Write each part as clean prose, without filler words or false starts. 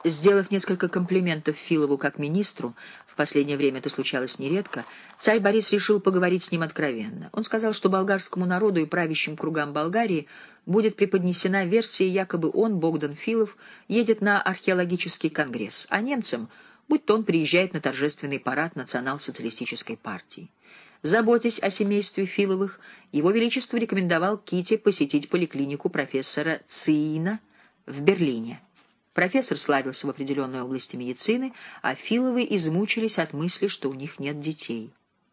Сделав несколько комплиментов Филову как министру, в последнее время это случалось нередко, царь Борис решил поговорить с ним откровенно. Он сказал, что болгарскому народу и правящим кругам Болгарии будет преподнесена версия, якобы он, Богдан Филов, едет на археологический конгресс, а немцам, будь то он приезжает на торжественный парад национал-социалистической партии. Заботясь о семействе Филовых, его величество рекомендовал Ките посетить поликлинику профессора Циина в Берлине. Профессор славился в определенной области медицины, а Филовы измучились от мысли, что у них нет детей.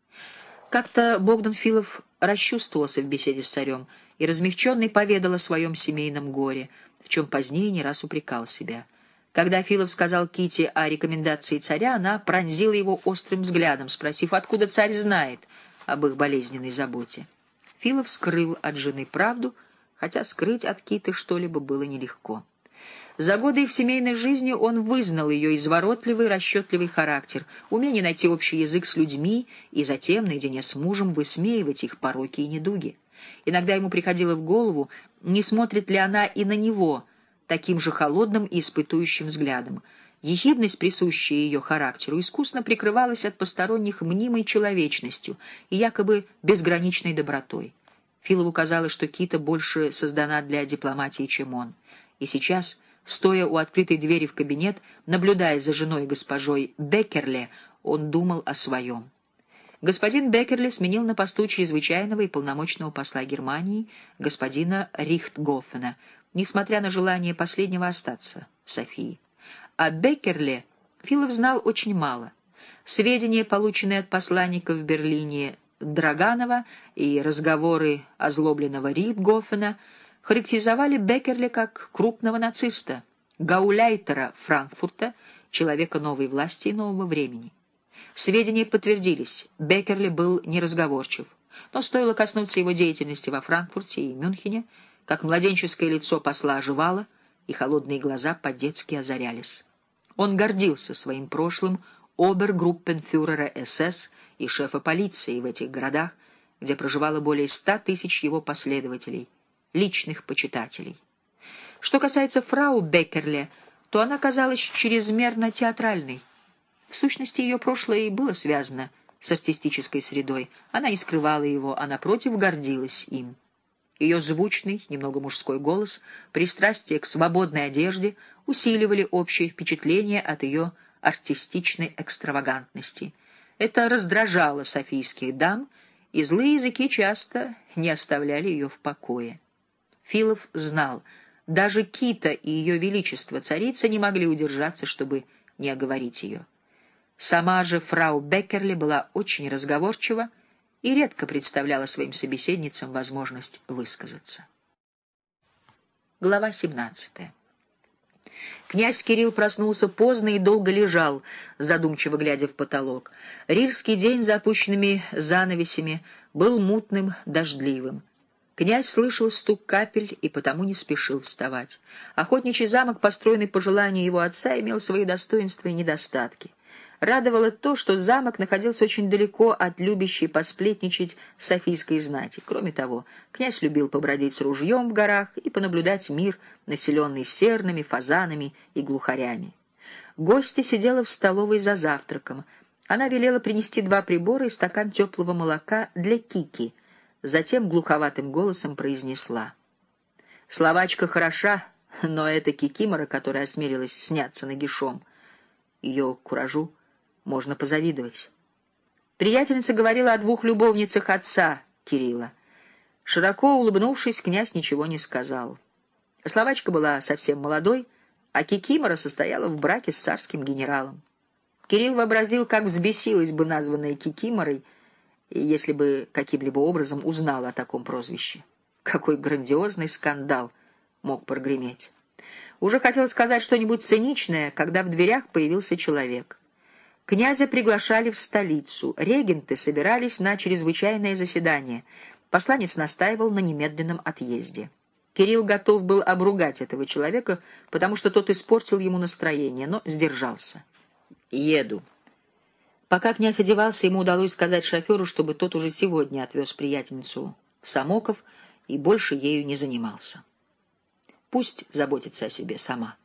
Как-то Богдан Филов расчувствовался в беседе с царем и, размягченный, поведал о своем семейном горе, в чем позднее не раз упрекал себя. Когда Филов сказал Ките о рекомендации царя, она пронзила его острым взглядом, спросив, откуда царь знает об их болезненной заботе. Филов скрыл от жены правду, хотя скрыть от Киты что-либо было нелегко. За годы их семейной жизни он вызнал ее изворотливый, расчетливый характер, умение найти общий язык с людьми и затем, наедине с мужем, высмеивать их пороки и недуги. Иногда ему приходило в голову, не смотрит ли она и на него таким же холодным и испытующим взглядом. Ехидность, присущая ее характеру, искусно прикрывалась от посторонних мнимой человечностью и якобы безграничной добротой. Филову казалось, что Кита больше создана для дипломатии, чем он. И сейчас, стоя у открытой двери в кабинет, наблюдая за женой госпожой Беккерле, он думал о своем. Господин Беккерле сменил на посту чрезвычайного и полномочного посла Германии господина Рихтгофена, несмотря на желание последнего остаться в Софии. О Беккерле Филов знал очень мало. Сведения, полученные от посланника в Берлине Драганова, и разговоры озлобленного Рихтгофена характеризовали Беккерле как крупного нациста, гауляйтера Франкфурта, человека новой власти и нового времени. Сведения подтвердились, Беккерле был неразговорчив, но стоило коснуться его деятельности во Франкфурте и Мюнхене, как младенческое лицо посла оживало, и холодные глаза по-детски озарялись. Он гордился своим прошлым обергруппенфюрера СС и шефа полиции в этих городах, где проживало более 100 тысяч его последователей, личных почитателей. Что касается фрау Беккерле, то она казалась чрезмерно театральной. В сущности, ее прошлое и было связано с артистической средой. Она не скрывала его, а, напротив, гордилась им. Ее звучный, немного мужской голос, пристрастие к свободной одежде усиливали общее впечатление от ее артистичной экстравагантности. Это раздражало софийских дам, и злые языки часто не оставляли ее в покое. Филов знал, даже Кита и ее величество царица не могли удержаться, чтобы не оговорить ее. Сама же фрау Беккерле была очень разговорчива и редко представляла своим собеседницам возможность высказаться. Глава 17. Князь Кирилл проснулся поздно и долго лежал, задумчиво глядя в потолок. Рильский день за опущенными занавесями был мутным, дождливым. Князь слышал стук капель и потому не спешил вставать. Охотничий замок, построенный по желанию его отца, имел свои достоинства и недостатки. Радовало то, что замок находился очень далеко от любящей посплетничать софийской знати. Кроме того, князь любил побродить с ружьем в горах и понаблюдать мир, населенный серными, фазанами и глухарями. Гостья сидела в столовой за завтраком. Она велела принести 2 прибора и стакан теплого молока для Кики. Затем глуховатым голосом произнесла: «Словачка хороша, но это кикимора, которая осмелилась сняться нагишом. Ее куражу можно позавидовать». Приятельница говорила о 2 любовницах отца Кирилла. Широко улыбнувшись, князь ничего не сказал. Словачка была совсем молодой, а кикимора состояла в браке с царским генералом. Кирилл вообразил, как взбесилась бы названная кикиморой, если бы каким-либо образом узнал о таком прозвище. Какой грандиозный скандал мог прогреметь. Уже хотел сказать что-нибудь циничное, когда в дверях появился человек. Князя приглашали в столицу. Регенты собирались на чрезвычайное заседание. Посланец настаивал на немедленном отъезде. Кирилл готов был обругать этого человека, потому что тот испортил ему настроение, но сдержался. «Еду». Пока князь одевался, ему удалось сказать шоферу, чтобы тот уже сегодня отвез приятельницу в Самоков и больше ею не занимался. Пусть заботится о себе сама.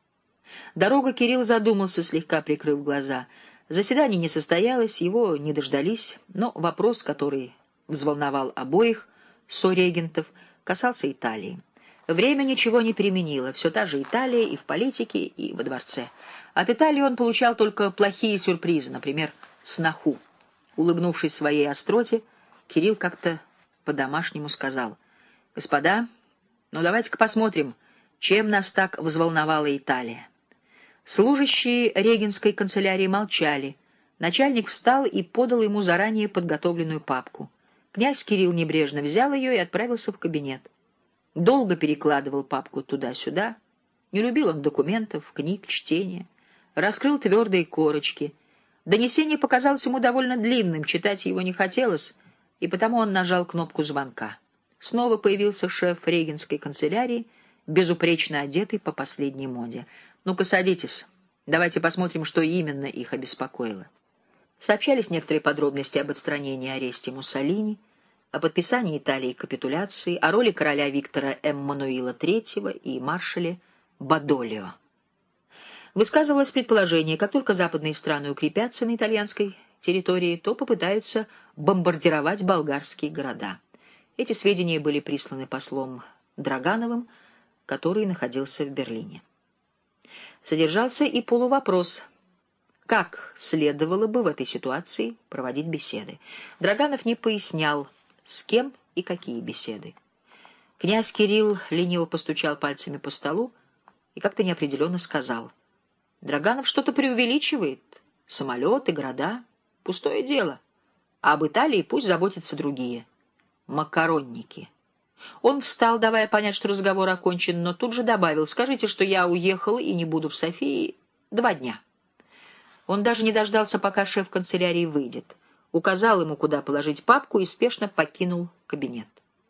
Дорога Кирилл задумался, слегка прикрыв глаза. Заседание не состоялось, его не дождались, но вопрос, который взволновал обоих сорегентов, касался Италии. Время ничего не переменило, все та же Италия и в политике, и во дворце. От Италии он получал только плохие сюрпризы, например, сноху. Улыбнувшись своей остроте, Кирилл как-то по-домашнему сказал: «Господа, ну давайте-ка посмотрим, чем нас так взволновала Италия». Служащие регенской канцелярии молчали. Начальник встал и подал ему заранее подготовленную папку. Князь Кирилл небрежно взял ее и отправился в кабинет. Долго перекладывал папку туда-сюда. Не любил он документов, книг, чтения. Раскрыл твердые корочки. Донесение показалось ему довольно длинным, читать его не хотелось, и потому он нажал кнопку звонка. Снова появился шеф регенской канцелярии, безупречно одетый по последней моде. «Ну-ка, садитесь. Давайте посмотрим, что именно их обеспокоило». Сообщались некоторые подробности об отстранении и аресте Муссолини, о подписании Италии капитуляции, о роли короля Виктора Эммануила III и маршале Бадолио. Высказывалось предположение, как только западные страны укрепятся на итальянской территории, то попытаются бомбардировать болгарские города. Эти сведения были присланы послом Драгановым, который находился в Берлине. Содержался и полувопрос: как следовало бы в этой ситуации проводить беседы. Драганов не пояснял, с кем и какие беседы. Князь Кирилл лениво постучал пальцами по столу и как-то неопределенно сказал: «Драганов что-то преувеличивает. Самолеты, города — пустое дело. А об Италии пусть заботятся другие. Макаронники». Он встал, давая понять, что разговор окончен, но тут же добавил: «Скажите, что я уехал и не буду в Софии 2 дня». Он даже не дождался, пока шеф канцелярии выйдет. Указал ему, куда положить папку, и спешно покинул кабинет.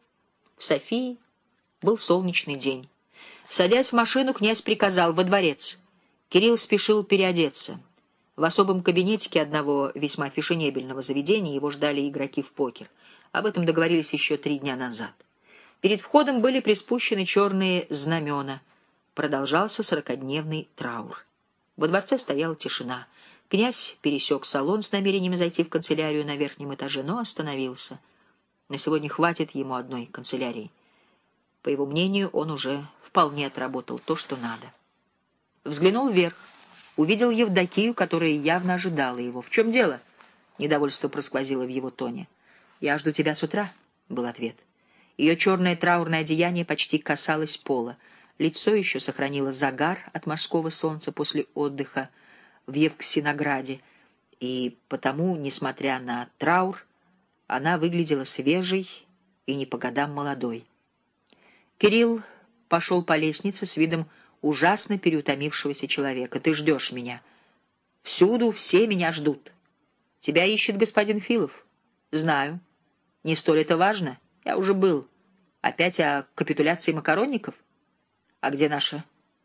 В Софии был солнечный день. Садясь в машину, князь приказал: «Во дворец». Кирилл спешил переодеться. В особом кабинетике одного весьма фешенебельного заведения его ждали игроки в покер. Об этом договорились еще 3 дня назад. Перед входом были приспущены черные знамена. Продолжался 40-дневный траур. Во дворце стояла тишина. Князь пересек салон с намерением зайти в канцелярию на верхнем этаже, но остановился. На сегодня хватит ему одной канцелярии. По его мнению, он уже вполне отработал то, что надо. Взглянул вверх. Увидел Евдокию, которая явно ожидала его. «В чем дело?» — недовольство просквозило в его тоне. «Я жду тебя с утра», — был ответ. Ее черное траурное одеяние почти касалось пола. Лицо еще сохранило загар от морского солнца после отдыха в Евксинограде, и потому, несмотря на траур, она выглядела свежей и не по годам молодой. Кирилл пошел по лестнице с видом ужасно переутомившегося человека. «Ты ждешь меня. Всюду все меня ждут. Тебя ищет господин Филов». «Знаю. Не столь это важно. Я уже был. Опять о капитуляции макаронников? А где наша?»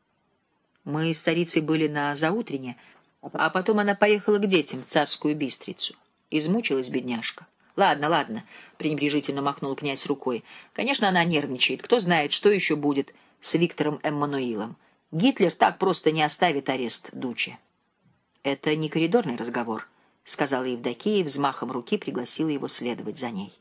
«Мы с царицей были на заутрене, а потом она поехала к детям, в царскую Бистрицу. Измучилась бедняжка». «Ладно, ладно», — пренебрежительно махнул князь рукой. «Конечно, она нервничает. Кто знает, что еще будет с Виктором Эммануилом. Гитлер так просто не оставит арест Дуччи». «Это не коридорный разговор», — сказала Евдокия и взмахом руки пригласила его следовать за ней.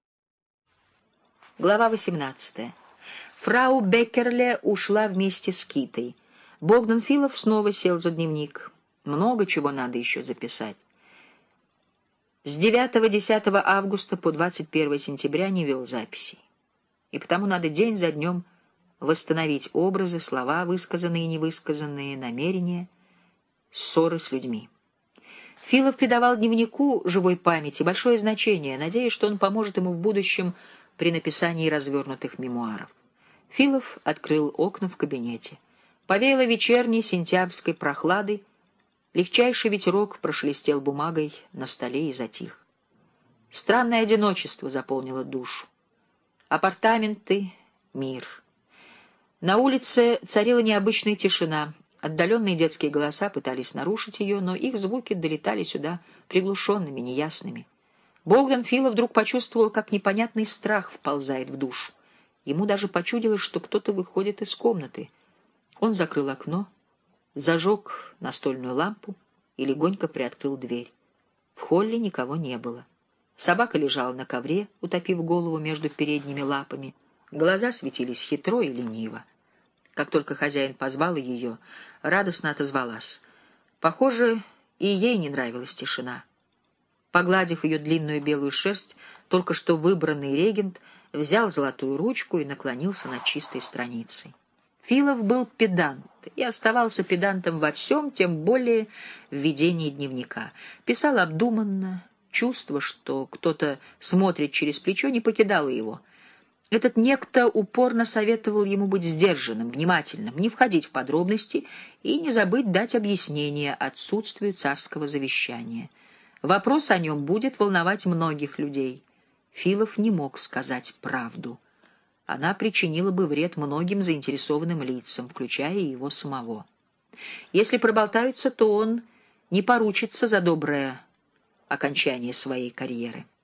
Глава 18. Фрау Беккерле ушла вместе с Китой. Богдан Филов снова сел за дневник. Много чего надо еще записать. С 9-10 августа по 21 сентября не вел записей. И потому надо день за днем восстановить образы, слова, высказанные и невысказанные, намерения, ссоры с людьми. Филов придавал дневнику живой памяти большое значение, надеясь, что он поможет ему в будущем при написании развернутых мемуаров. Филов открыл окна в кабинете. Повеяло вечерней сентябрьской прохладой, легчайший ветерок прошелестел бумагой на столе и затих. Странное одиночество заполнило душу. Апартаменты, мир. На улице царила необычная тишина. Отдаленные детские голоса пытались нарушить ее, но их звуки долетали сюда приглушенными, неясными. Богдан Филов вдруг почувствовал, как непонятный страх вползает в душу. Ему даже почудилось, что кто-то выходит из комнаты. Он закрыл окно. зажег настольную лампу и легонько приоткрыл дверь. В холле никого не было. Собака лежала на ковре, утопив голову между передними лапами. Глаза светились хитро и лениво. Как только хозяин позвал ее, радостно отозвалась. Похоже, и ей не нравилась тишина. Погладив ее длинную белую шерсть, только что выбранный регент взял золотую ручку и наклонился над чистой страницей. Филов был педант и оставался педантом во всем, тем более в ведении дневника. Писал обдуманно, чувство, что кто-то смотрит через плечо, не покидало его. Этот некто упорно советовал ему быть сдержанным, внимательным, не входить в подробности и не забыть дать объяснение отсутствию царского завещания. Вопрос о нем будет волновать многих людей. Филов не мог сказать правду. Она причинила бы вред многим заинтересованным лицам, включая и его самого. Если проболтаются, то он не поручится за доброе окончание своей карьеры.